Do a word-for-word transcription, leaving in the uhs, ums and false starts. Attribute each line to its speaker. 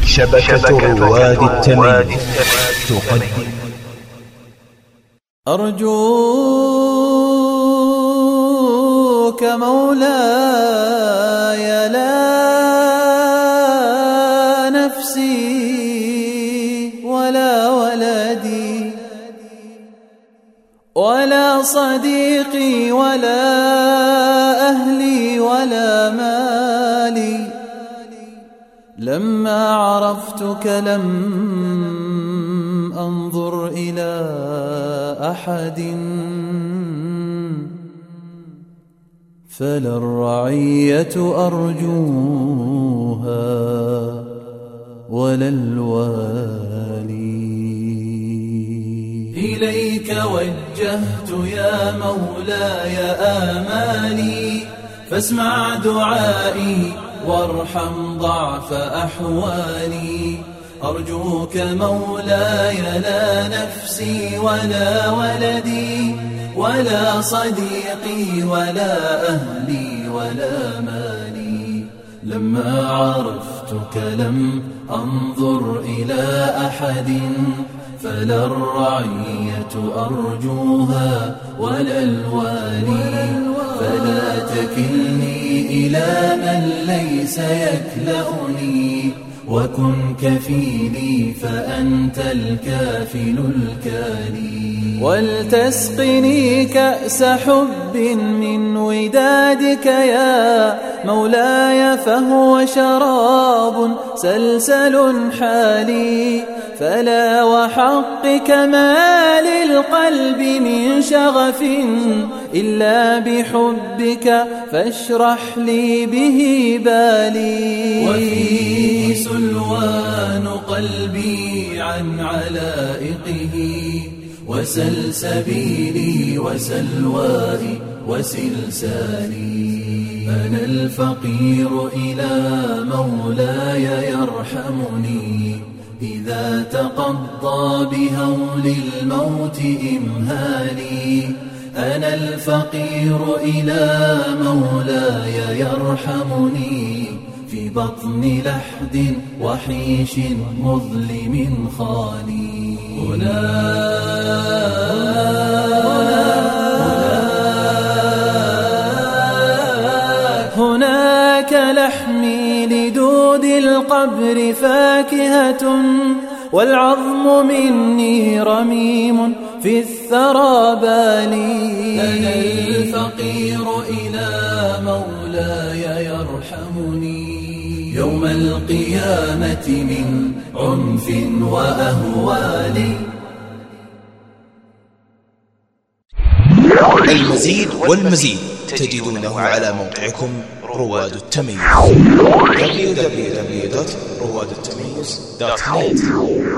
Speaker 1: شبكة رواد التمييز تقدم.
Speaker 2: أرجوك مولاي لا نفسي ولا ولدي ولا صديقي ولا أهلي ولا مالي، لما عرفتك لم أنظر إلى أحد، فلا الرعية أرجوها ولا الوالي. إليك وجهت يا مولاي آمالي، فاسمع دعائي وارحم ضعف أحوالي. أرجوك مولاي لا نفسي ولا ولدي ولا صديقي ولا أهلي ولا مالي، لما عرفتك لم أنظر إلى أحد، فلا الرعية أرجوها ولا الوالي. فلا تكلني إلى من ليس يكلأني، وكن كفيلي فأنت الكافل الكالي. ولتسقني كأس حب من ودادك يا مولاي، فهو شراب سلسل حالي. فلا وحقك ما للقلب من شغف إلا بحبك، فاشرح لي به بالي. وفيه سلوان قلبي عن علائقه، وسلسبيلي وسلوائي وسلسالي. أنا الفقير إلى مولاي يرحمني، إذا تقضى بهول الموت إمهالي. أنا الفقير إلى مولاي يرحمني، في بطن لحد وحيش مظلم خالي. هنا هناك لحمي لدود القبر فاكهة، والعظم مني رميم في الثرى بالي. أنا الفقير إلى مولاي يرحمني، يوم القيامة من عنف وأهوال.
Speaker 1: المزيد والمزيد تجدونه على موقعكم رواد التمييز دبليو دبليو دبليو دوت رواد التمييز دوت نت.